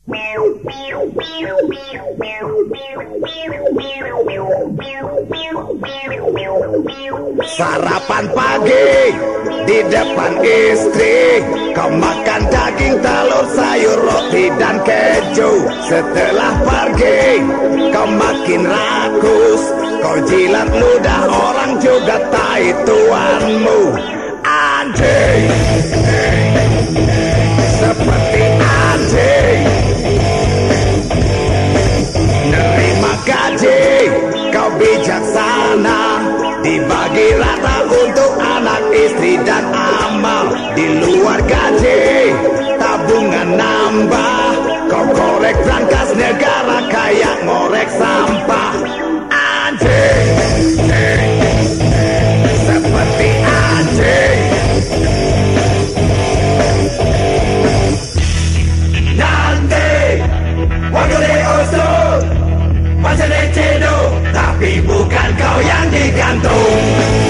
Sarapan pagi di depan istri, kau makan daging, telur, sayur, roti dan keju. Setelah pergi kau makin rakus, kau jilat ludah orang juga tai tuanmu. Anjing, seperti anjing. Nerima gaji, kau bijaksana, dibagi rata untuk anak, istri dan amal. Di luar gaji tabungan nambah, kau korek brankas negara kayak ngorek sampah. Anjing, seperti anjing. Nanti waktu diusung macam cendol, tapi bukan kau yang digantung.